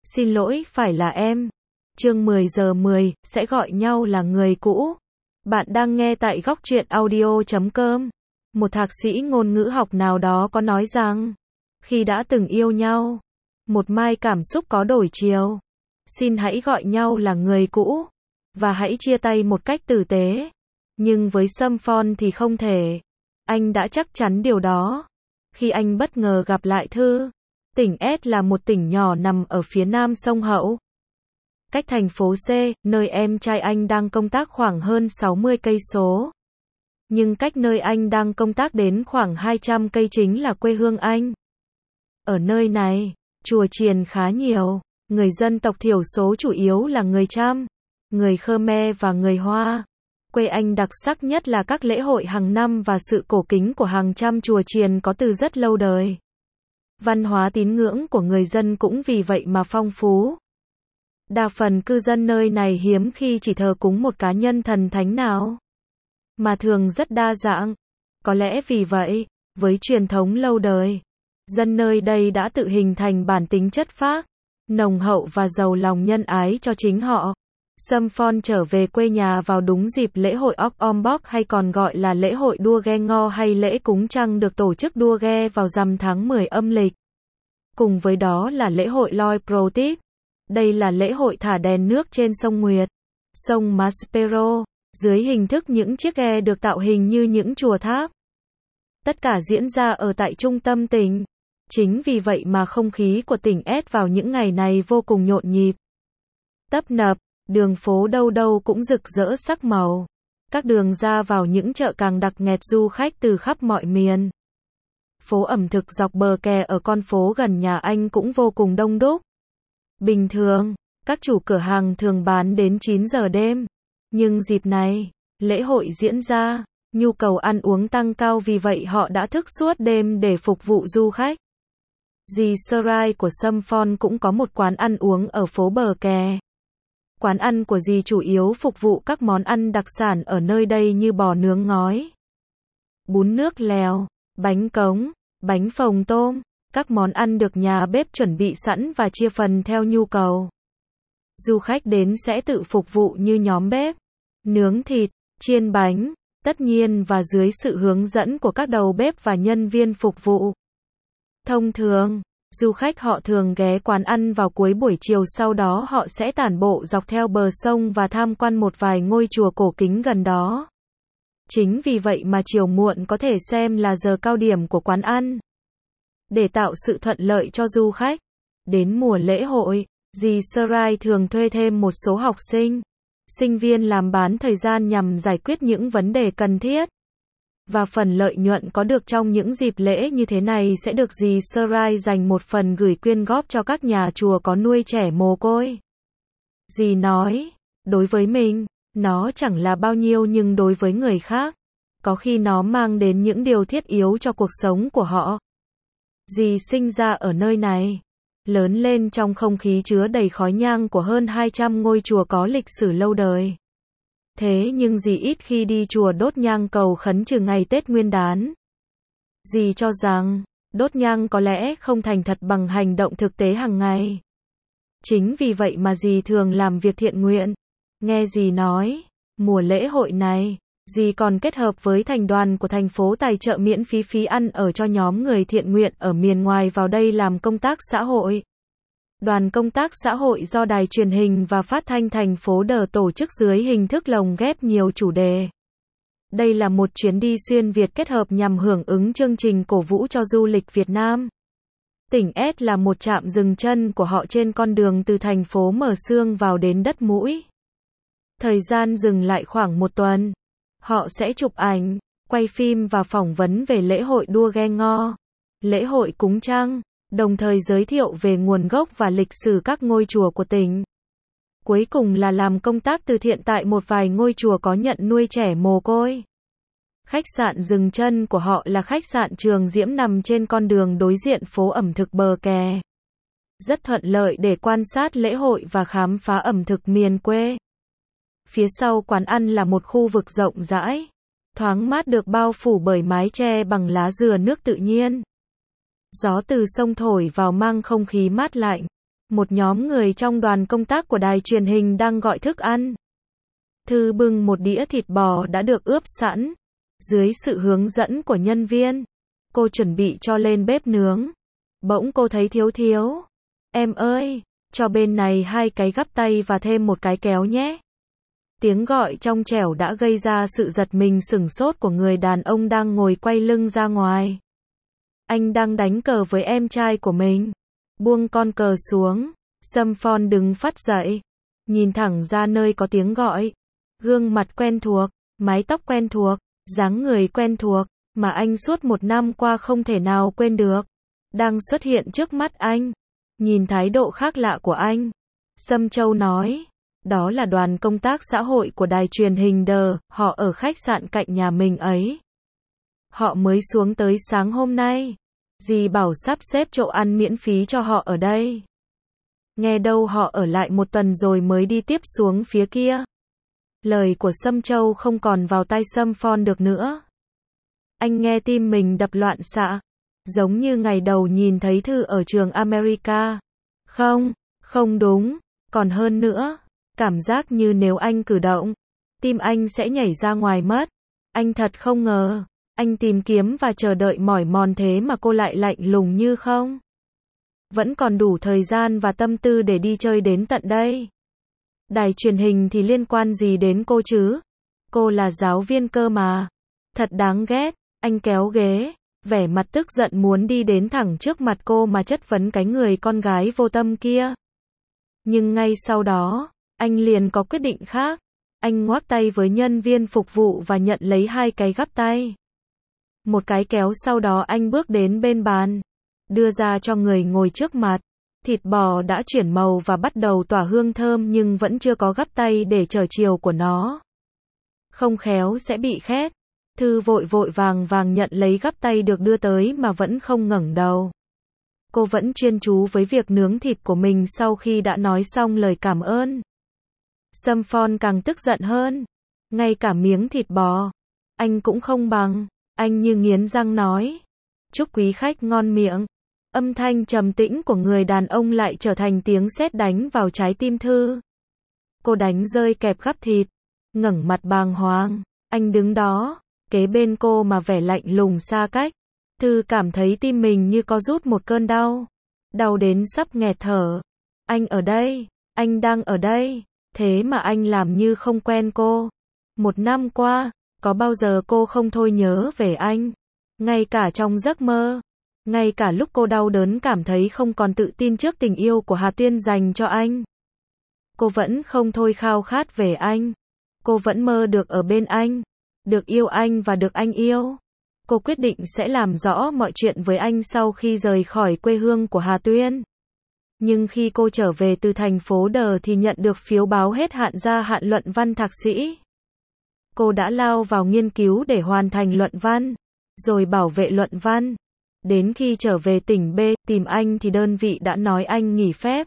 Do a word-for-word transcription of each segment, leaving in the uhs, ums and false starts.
Xin lỗi, phải là em. Chương mười giờ mười, sẽ gọi nhau là người cũ. Bạn đang nghe tại góc truyện audio chấm com. Một thạc sĩ ngôn ngữ học nào đó có nói rằng, khi đã từng yêu nhau, một mai cảm xúc có đổi chiều. Xin hãy gọi nhau là người cũ, và hãy chia tay một cách tử tế. Nhưng với Sâm Phon thì không thể. Anh đã chắc chắn điều đó. Khi anh bất ngờ gặp lại Thư. Tỉnh S là một tỉnh nhỏ nằm ở phía nam sông Hậu. Cách thành phố C, nơi em trai anh đang công tác khoảng hơn sáu mươi cây số. Nhưng cách nơi anh đang công tác đến khoảng hai trăm cây chính là quê hương anh. Ở nơi này, chùa chiền khá nhiều. Người dân tộc thiểu số chủ yếu là người Cham, người Khmer và người Hoa. Quê anh đặc sắc nhất là các lễ hội hàng năm và sự cổ kính của hàng trăm chùa chiền có từ rất lâu đời. Văn hóa tín ngưỡng của người dân cũng vì vậy mà phong phú. Đa phần cư dân nơi này hiếm khi chỉ thờ cúng một cá nhân thần thánh nào, mà thường rất đa dạng. Có lẽ vì vậy, với truyền thống lâu đời, dân nơi đây đã tự hình thành bản tính chất phác, nồng hậu và giàu lòng nhân ái cho chính họ. Sâm Phon trở về quê nhà vào đúng dịp lễ hội Ok Om Bok hay còn gọi là lễ hội đua ghe ngò hay lễ cúng trăng được tổ chức đua ghe vào rằm tháng mười âm lịch. Cùng với đó là lễ hội Loi Protip. Đây là lễ hội thả đèn nước trên sông Nguyệt, sông Maspero, dưới hình thức những chiếc ghe được tạo hình như những chùa tháp. Tất cả diễn ra ở tại trung tâm tỉnh. Chính vì vậy mà không khí của tỉnh S vào những ngày này vô cùng nhộn nhịp, tấp nập. Đường phố đâu đâu cũng rực rỡ sắc màu. Các đường ra vào những chợ càng đặc nghẹt du khách từ khắp mọi miền. Phố ẩm thực dọc bờ kè ở con phố gần nhà anh cũng vô cùng đông đúc. Bình thường, các chủ cửa hàng thường bán đến chín giờ đêm. Nhưng dịp này, lễ hội diễn ra, nhu cầu ăn uống tăng cao vì vậy họ đã thức suốt đêm để phục vụ du khách. Dì Sarai của Sâm Phon cũng có một quán ăn uống ở phố bờ kè. Quán ăn của dì chủ yếu phục vụ các món ăn đặc sản ở nơi đây như bò nướng ngói, bún nước lèo, bánh cống, bánh phồng tôm. Các món ăn được nhà bếp chuẩn bị sẵn và chia phần theo nhu cầu. Du khách đến sẽ tự phục vụ như nhóm bếp, nướng thịt, chiên bánh, tất nhiên và dưới sự hướng dẫn của các đầu bếp và nhân viên phục vụ. Thông thường, du khách họ thường ghé quán ăn vào cuối buổi chiều, sau đó họ sẽ tản bộ dọc theo bờ sông và tham quan một vài ngôi chùa cổ kính gần đó. Chính vì vậy mà chiều muộn có thể xem là giờ cao điểm của quán ăn. Để tạo sự thuận lợi cho du khách, đến mùa lễ hội, dì Sarai thường thuê thêm một số học sinh, sinh viên làm bán thời gian nhằm giải quyết những vấn đề cần thiết. Và phần lợi nhuận có được trong những dịp lễ như thế này sẽ được dì Sarai dành một phần gửi quyên góp cho các nhà chùa có nuôi trẻ mồ côi. Dì nói, đối với mình, nó chẳng là bao nhiêu nhưng đối với người khác, có khi nó mang đến những điều thiết yếu cho cuộc sống của họ. Dì sinh ra ở nơi này, lớn lên trong không khí chứa đầy khói nhang của hơn hai trăm ngôi chùa có lịch sử lâu đời. Thế nhưng dì ít khi đi chùa đốt nhang cầu khấn trừ ngày Tết Nguyên đán. Dì cho rằng, đốt nhang có lẽ không thành thật bằng hành động thực tế hàng ngày. Chính vì vậy mà dì thường làm việc thiện nguyện. Nghe dì nói, mùa lễ hội này, dì còn kết hợp với thành đoàn của thành phố tài trợ miễn phí phí ăn ở cho nhóm người thiện nguyện ở miền ngoài vào đây làm công tác xã hội. Đoàn công tác xã hội do Đài truyền hình và phát thanh thành phố Đờ tổ chức dưới hình thức lồng ghép nhiều chủ đề. Đây là một chuyến đi xuyên Việt kết hợp nhằm hưởng ứng chương trình cổ vũ cho du lịch Việt Nam. Tỉnh S là một trạm dừng chân của họ trên con đường từ thành phố Mờ Sương vào đến đất Mũi. Thời gian dừng lại khoảng một tuần. Họ sẽ chụp ảnh, quay phim và phỏng vấn về lễ hội đua ghe ngò, lễ hội cúng trăng, đồng thời giới thiệu về nguồn gốc và lịch sử các ngôi chùa của tỉnh. Cuối cùng là làm công tác từ thiện tại một vài ngôi chùa có nhận nuôi trẻ mồ côi. Khách sạn dừng chân của họ là khách sạn Trường Diễm nằm trên con đường đối diện phố ẩm thực bờ kè. Rất thuận lợi để quan sát lễ hội và khám phá ẩm thực miền quê. Phía sau quán ăn là một khu vực rộng rãi, thoáng mát được bao phủ bởi mái che bằng lá dừa nước tự nhiên. Gió từ sông thổi vào mang không khí mát lạnh. Một nhóm người trong đoàn công tác của đài truyền hình đang gọi thức ăn. Thư bưng một đĩa thịt bò đã được ướp sẵn. Dưới sự hướng dẫn của nhân viên, cô chuẩn bị cho lên bếp nướng. Bỗng cô thấy Thiếu Thiếu. Em ơi, cho bên này hai cái gắp tay và thêm một cái kéo nhé. Tiếng gọi trong trẻo đã gây ra sự giật mình sửng sốt của người đàn ông đang ngồi quay lưng ra ngoài. Anh đang đánh cờ với em trai của mình. Buông con cờ xuống, Sâm Phon đứng phắt dậy, nhìn thẳng ra nơi có tiếng gọi. Gương mặt quen thuộc, mái tóc quen thuộc, dáng người quen thuộc, mà anh suốt một năm qua không thể nào quên được, đang xuất hiện trước mắt anh. Nhìn thái độ khác lạ của anh, Sâm Châu nói, đó là đoàn công tác xã hội của đài truyền hình Đờ, họ ở khách sạn cạnh nhà mình ấy. Họ mới xuống tới sáng hôm nay. Dì bảo sắp xếp chỗ ăn miễn phí cho họ ở đây. Nghe đâu họ ở lại một tuần rồi mới đi tiếp xuống phía kia. Lời của Sâm Châu không còn vào tai Sâm Phon được nữa. Anh nghe tim mình đập loạn xạ, giống như ngày đầu nhìn thấy Thư ở trường America. Không, không đúng, còn hơn nữa, cảm giác như nếu anh cử động, tim anh sẽ nhảy ra ngoài mất. Anh thật không ngờ, anh tìm kiếm và chờ đợi mỏi mòn thế mà cô lại lạnh lùng như không. Vẫn còn đủ thời gian và tâm tư để đi chơi đến tận đây. Đài truyền hình thì liên quan gì đến cô chứ? Cô là giáo viên cơ mà. Thật đáng ghét. Anh kéo ghế, vẻ mặt tức giận muốn đi đến thẳng trước mặt cô mà chất vấn cái người con gái vô tâm kia. Nhưng ngay sau đó, anh liền có quyết định khác. Anh ngoắc tay với nhân viên phục vụ và nhận lấy hai cái gắp tay. Một cái kéo, sau đó anh bước đến bên bàn, đưa ra cho người ngồi trước mặt. Thịt bò đã chuyển màu và bắt đầu tỏa hương thơm nhưng vẫn chưa có gắp tay để trở chiều của nó. Không khéo sẽ bị khét. Thư vội vội vàng vàng nhận lấy gắp tay được đưa tới mà vẫn không ngẩng đầu. Cô vẫn chuyên chú với việc nướng thịt của mình sau khi đã nói xong lời cảm ơn. Sâm Phon càng tức giận hơn. Ngay cả miếng thịt bò, anh cũng không bằng. Anh như nghiến răng nói. Chúc quý khách ngon miệng. Âm thanh trầm tĩnh của người đàn ông lại trở thành tiếng sét đánh vào trái tim Thư. Cô đánh rơi kẹp gắp thịt, ngẩng mặt bàng hoàng. Anh đứng đó, kế bên cô mà vẻ lạnh lùng xa cách. Thư cảm thấy tim mình như có rút một cơn đau. Đau đến sắp nghẹt thở. Anh ở đây, anh đang ở đây. Thế mà anh làm như không quen cô. Một năm qua, có bao giờ cô không thôi nhớ về anh. Ngay cả trong giấc mơ. Ngay cả lúc cô đau đớn cảm thấy không còn tự tin trước tình yêu của Hà Tuyên dành cho anh. Cô vẫn không thôi khao khát về anh. Cô vẫn mơ được ở bên anh. Được yêu anh và được anh yêu. Cô quyết định sẽ làm rõ mọi chuyện với anh sau khi rời khỏi quê hương của Hà Tuyên. Nhưng khi cô trở về từ thành phố Đờ thì nhận được phiếu báo hết hạn gia hạn luận văn thạc sĩ. Cô đã lao vào nghiên cứu để hoàn thành luận văn, rồi bảo vệ luận văn. Đến khi trở về tỉnh B tìm anh thì đơn vị đã nói anh nghỉ phép.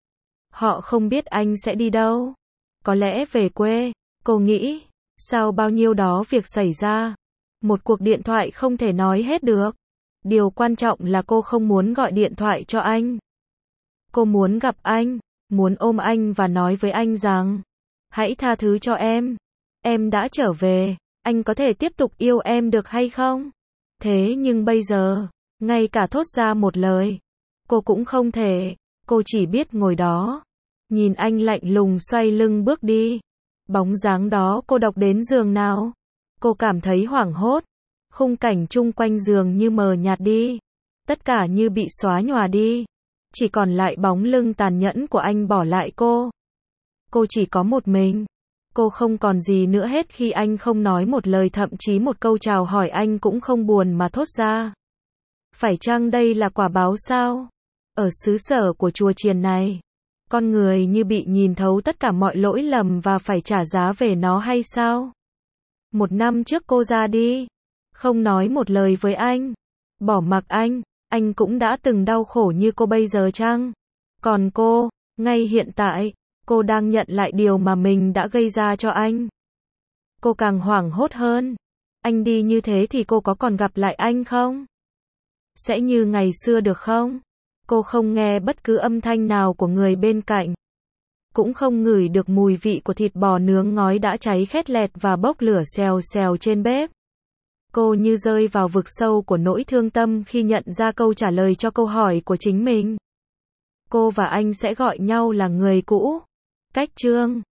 Họ không biết anh sẽ đi đâu. Có lẽ về quê, cô nghĩ. Sau bao nhiêu đó việc xảy ra, một cuộc điện thoại không thể nói hết được. Điều quan trọng là cô không muốn gọi điện thoại cho anh. Cô muốn gặp anh, muốn ôm anh và nói với anh rằng, hãy tha thứ cho em. Em đã trở về, anh có thể tiếp tục yêu em được hay không? Thế nhưng bây giờ, ngay cả thốt ra một lời, cô cũng không thể. Cô chỉ biết ngồi đó, nhìn anh lạnh lùng xoay lưng bước đi. Bóng dáng đó cô độc đến giường nào. Cô cảm thấy hoảng hốt. Khung cảnh chung quanh giường như mờ nhạt đi. Tất cả như bị xóa nhòa đi. Chỉ còn lại bóng lưng tàn nhẫn của anh bỏ lại cô. Cô chỉ có một mình. Cô không còn gì nữa hết khi anh không nói một lời, thậm chí một câu chào hỏi anh cũng không buồn mà thốt ra. Phải chăng đây là quả báo sao? Ở xứ sở của chùa chiền này, con người như bị nhìn thấu tất cả mọi lỗi lầm và phải trả giá về nó hay sao? Một năm trước cô ra đi, không nói một lời với anh, bỏ mặc anh, anh cũng đã từng đau khổ như cô bây giờ chăng? Còn cô, ngay hiện tại, cô đang nhận lại điều mà mình đã gây ra cho anh. Cô càng hoảng hốt hơn. Anh đi như thế thì cô có còn gặp lại anh không? Sẽ như ngày xưa được không? Cô không nghe bất cứ âm thanh nào của người bên cạnh. Cũng không ngửi được mùi vị của thịt bò nướng ngói đã cháy khét lẹt và bốc lửa xèo xèo trên bếp. Cô như rơi vào vực sâu của nỗi thương tâm khi nhận ra câu trả lời cho câu hỏi của chính mình. Cô và anh sẽ gọi nhau là người cũ. Cách chương